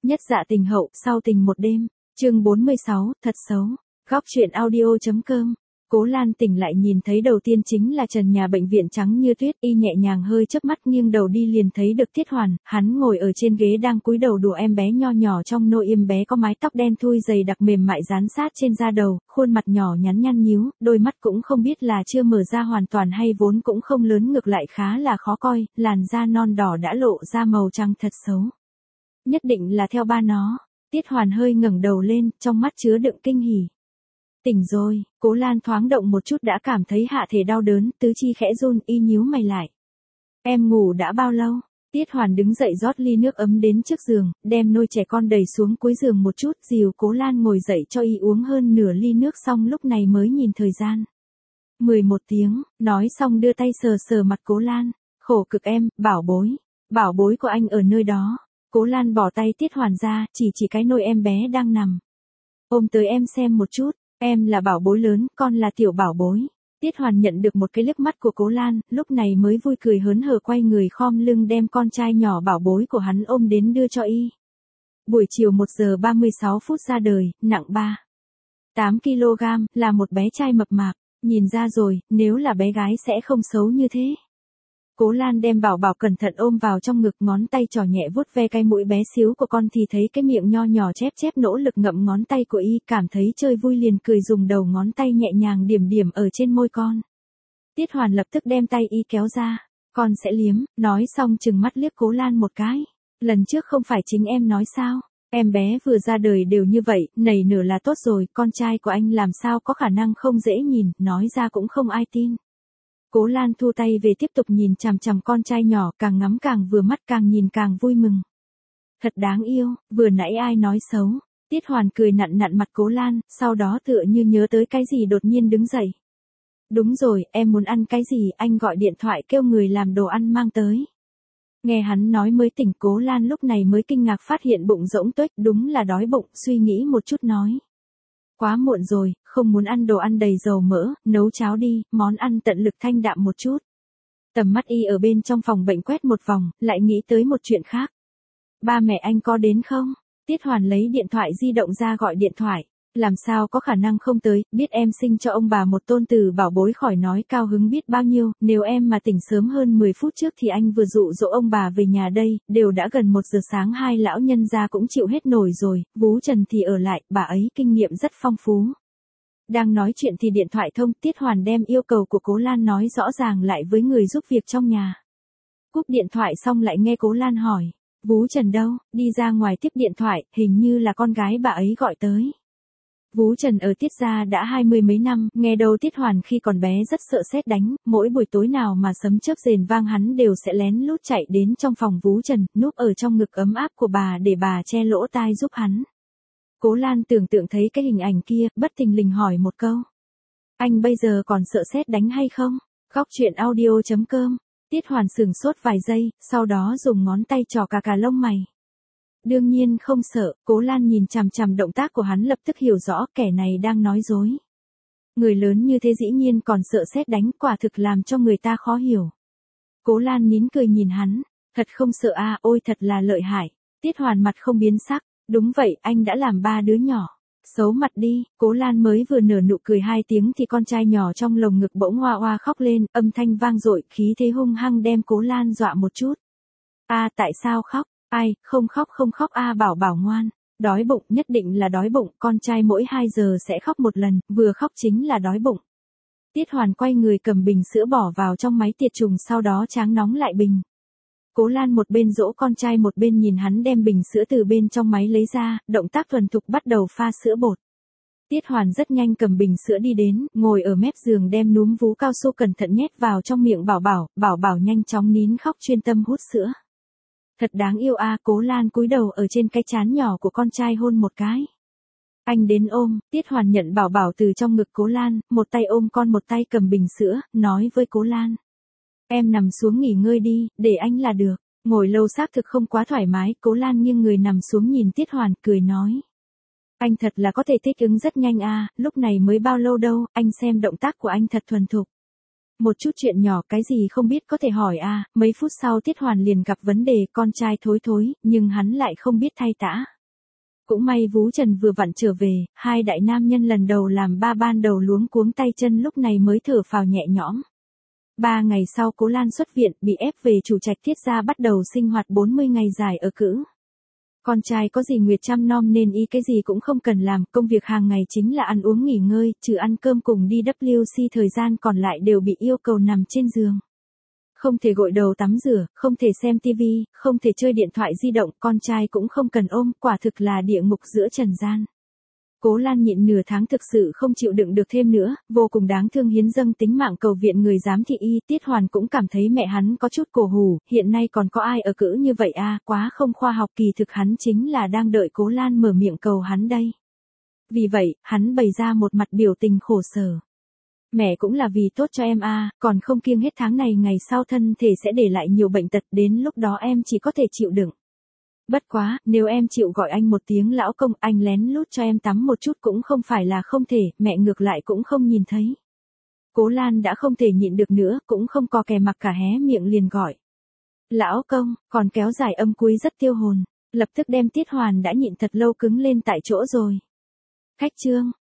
Nhất dạ tình hậu, sau tình một đêm. Chương 46, thật xấu. Góc truyện audio.com. Cố Lan tỉnh lại nhìn thấy đầu tiên chính là trần nhà bệnh viện trắng như tuyết, y nhẹ nhàng hơi chớp mắt nghiêng đầu đi liền thấy được Tiết Hoàn, hắn ngồi ở trên ghế đang cúi đầu đùa em bé nho nhỏ trong nôi, em bé có mái tóc đen thui dày đặc mềm mại dán sát trên da đầu, khuôn mặt nhỏ nhắn nhăn nhíu, đôi mắt cũng không biết là chưa mở ra hoàn toàn hay vốn cũng không lớn, ngược lại khá là khó coi, làn da non đỏ đã lộ ra màu trắng thật xấu. Nhất định là theo ba nó. Tiết Hoàn hơi ngẩng đầu lên, trong mắt chứa đựng kinh hỉ. Tỉnh rồi, Cố Lan thoáng động một chút đã cảm thấy hạ thể đau đớn, tứ chi khẽ run, y nhíu mày lại. Em ngủ đã bao lâu? Tiết Hoàn đứng dậy rót ly nước ấm đến trước giường, đem nôi trẻ con đẩy xuống cuối giường một chút, dìu Cố Lan ngồi dậy cho y uống hơn nửa ly nước, xong lúc này mới nhìn thời gian. 11 tiếng, nói xong đưa tay sờ sờ mặt Cố Lan. Khổ cực em, bảo bối của anh ở nơi đó. Cố Lan bỏ tay Tiết Hoàn ra, chỉ cái nôi em bé đang nằm. Ôm tới em xem một chút, em là bảo bối lớn, con là tiểu bảo bối. Tiết Hoàn nhận được một cái liếc mắt của Cố Lan, lúc này mới vui cười hớn hở quay người khom lưng đem con trai nhỏ bảo bối của hắn ôm đến đưa cho y. Buổi chiều 1 giờ 36 phút ra đời, nặng 8 kg, là một bé trai mập mạp, nhìn ra rồi, nếu là bé gái sẽ không xấu như thế. Cố Lan đem bảo bảo cẩn thận ôm vào trong ngực, ngón tay trỏ nhẹ vuốt ve cái mũi bé xíu của con thì thấy cái miệng nho nhỏ chép nỗ lực ngậm ngón tay của y, cảm thấy chơi vui liền cười dùng đầu ngón tay nhẹ nhàng điểm ở trên môi con. Tiết Hoàn lập tức đem tay y kéo ra, con sẽ liếm, nói xong chừng mắt liếc Cố Lan một cái. Lần trước không phải chính em nói sao, em bé vừa ra đời đều như vậy, nảy nở là tốt rồi, con trai của anh làm sao có khả năng không dễ nhìn, nói ra cũng không ai tin. Cố Lan thu tay về tiếp tục nhìn chằm chằm con trai nhỏ, càng ngắm càng vừa mắt, càng nhìn càng vui mừng. Thật đáng yêu, vừa nãy ai nói xấu. Tiết Hoàn cười nặn mặt Cố Lan, sau đó tựa như nhớ tới cái gì đột nhiên đứng dậy. Đúng rồi, em muốn ăn cái gì, anh gọi điện thoại kêu người làm đồ ăn mang tới. Nghe hắn nói mới tỉnh, Cố Lan lúc này mới kinh ngạc phát hiện bụng rỗng tuếch, đúng là đói bụng, suy nghĩ một chút nói. Quá muộn rồi, không muốn ăn đồ ăn đầy dầu mỡ, nấu cháo đi, món ăn tận lực thanh đạm một chút. Tầm mắt y ở bên trong phòng bệnh quét một vòng, lại nghĩ tới một chuyện khác. Ba mẹ anh có đến không? Tiết Hoàn lấy điện thoại di động ra gọi điện thoại. Làm sao có khả năng không tới, biết em sinh cho ông bà một tôn tử bảo bối, khỏi nói cao hứng biết bao nhiêu, nếu em mà tỉnh sớm hơn 10 phút trước thì anh vừa dụ dỗ ông bà về nhà đây, đều đã gần 1 giờ sáng, hai lão nhân gia cũng chịu hết nổi rồi, vú Trần thì ở lại, bà ấy kinh nghiệm rất phong phú. Đang nói chuyện thì điện thoại thông, Tiết Hoàn đem yêu cầu của Cố Lan nói rõ ràng lại với người giúp việc trong nhà. Cúp điện thoại xong lại nghe Cố Lan hỏi, vú Trần đâu, đi ra ngoài tiếp điện thoại, hình như là con gái bà ấy gọi tới. Vú Trần ở Tiết gia đã 20 mấy năm, nghe đầu Tiết Hoàn khi còn bé rất sợ sét đánh, mỗi buổi tối nào mà sấm chớp rền vang hắn đều sẽ lén lút chạy đến trong phòng vú Trần, núp ở trong ngực ấm áp của bà để bà che lỗ tai giúp hắn. Cố Lan tưởng tượng thấy cái hình ảnh kia, bất thình lình hỏi một câu. Anh bây giờ còn sợ sét đánh hay không? Góc truyện audio.com. Tiết Hoàn sửng sốt vài giây, sau đó dùng ngón tay trỏ cả lông mày. Đương nhiên không sợ, Cố Lan nhìn chằm chằm động tác của hắn lập tức hiểu rõ kẻ này đang nói dối. Người lớn như thế dĩ nhiên còn sợ sét đánh, quả thực làm cho người ta khó hiểu. Cố Lan nín cười nhìn hắn, thật không sợ à, ôi thật là lợi hại. Tiết Hoàn mặt không biến sắc, đúng vậy, anh đã làm 3 đứa nhỏ. Xấu mặt đi, Cố Lan mới vừa nở nụ cười 2 tiếng thì con trai nhỏ trong lồng ngực bỗng hoa hoa khóc lên, âm thanh vang dội, khí thế hung hăng đem Cố Lan dọa một chút. Tại sao khóc? Ai, không khóc bảo bảo ngoan. Đói bụng, nhất định là đói bụng, con trai mỗi 2 giờ sẽ khóc một lần, vừa khóc chính là đói bụng. Tiết Hoàn quay người cầm bình sữa bỏ vào trong máy tiệt trùng, sau đó tráng nóng lại bình. Cố Lan một bên dỗ con trai một bên nhìn hắn đem bình sữa từ bên trong máy lấy ra, động tác thuần thục bắt đầu pha sữa bột. Tiết Hoàn rất nhanh cầm bình sữa đi đến, ngồi ở mép giường đem núm vú cao su cẩn thận nhét vào trong miệng bảo bảo nhanh chóng nín khóc chuyên tâm hút sữa. Thật đáng yêu à, Cố Lan cúi đầu ở trên cái trán nhỏ của con trai hôn một cái. Anh đến ôm, Tiết Hoàn nhận bảo bảo từ trong ngực Cố Lan, một tay ôm con một tay cầm bình sữa, nói với Cố Lan. Em nằm xuống nghỉ ngơi đi, để anh là được. Ngồi lâu xác thực không quá thoải mái, Cố Lan nghiêng người nằm xuống nhìn Tiết Hoàn, cười nói. Anh thật là có thể thích ứng rất nhanh à, lúc này mới bao lâu đâu, anh xem động tác của anh thật thuần thục. Một chút chuyện nhỏ cái gì không biết có thể hỏi à, mấy phút sau Tiết Hoàn liền gặp vấn đề, con trai thối, nhưng hắn lại không biết thay tã. Cũng may Vú Trần vừa vặn trở về, hai đại nam nhân lần đầu làm ba ban đầu luống cuống tay chân lúc này mới thở phào nhẹ nhõm. 3 ngày sau Cố Lan xuất viện, bị ép về chủ trạch Tiết gia bắt đầu sinh hoạt 40 ngày dài ở cữ. Con trai có dì Nguyệt chăm nom nên y cái gì cũng không cần làm, công việc hàng ngày chính là ăn uống nghỉ ngơi, trừ ăn cơm cùng đi WC, thời gian còn lại đều bị yêu cầu nằm trên giường. Không thể gội đầu tắm rửa, không thể xem tivi, không thể chơi điện thoại di động, con trai cũng không cần ôm, quả thực là địa ngục giữa trần gian. Cố Lan nhịn nửa tháng thực sự không chịu đựng được thêm nữa, vô cùng đáng thương hiến dâng tính mạng cầu viện người giám thị y. Tiết Hoàn cũng cảm thấy mẹ hắn có chút cổ hủ, hiện nay còn có ai ở cữ như vậy à, quá không khoa học, kỳ thực hắn chính là đang đợi Cố Lan mở miệng cầu hắn đây. Vì vậy, hắn bày ra một mặt biểu tình khổ sở. Mẹ cũng là vì tốt cho em à, còn không kiêng hết tháng này ngày sau thân thể sẽ để lại nhiều bệnh tật, đến lúc đó em chỉ có thể chịu đựng. Bất quá, nếu em chịu gọi anh một tiếng lão công, anh lén lút cho em tắm một chút cũng không phải là không thể, mẹ ngược lại cũng không nhìn thấy. Cố Lan đã không thể nhịn được nữa, cũng không co kè mặc cả, hé miệng liền gọi. Lão công, còn kéo dài âm cuối rất tiêu hồn, lập tức đem Tiết Hoàn đã nhịn thật lâu cứng lên tại chỗ rồi. Khách trương,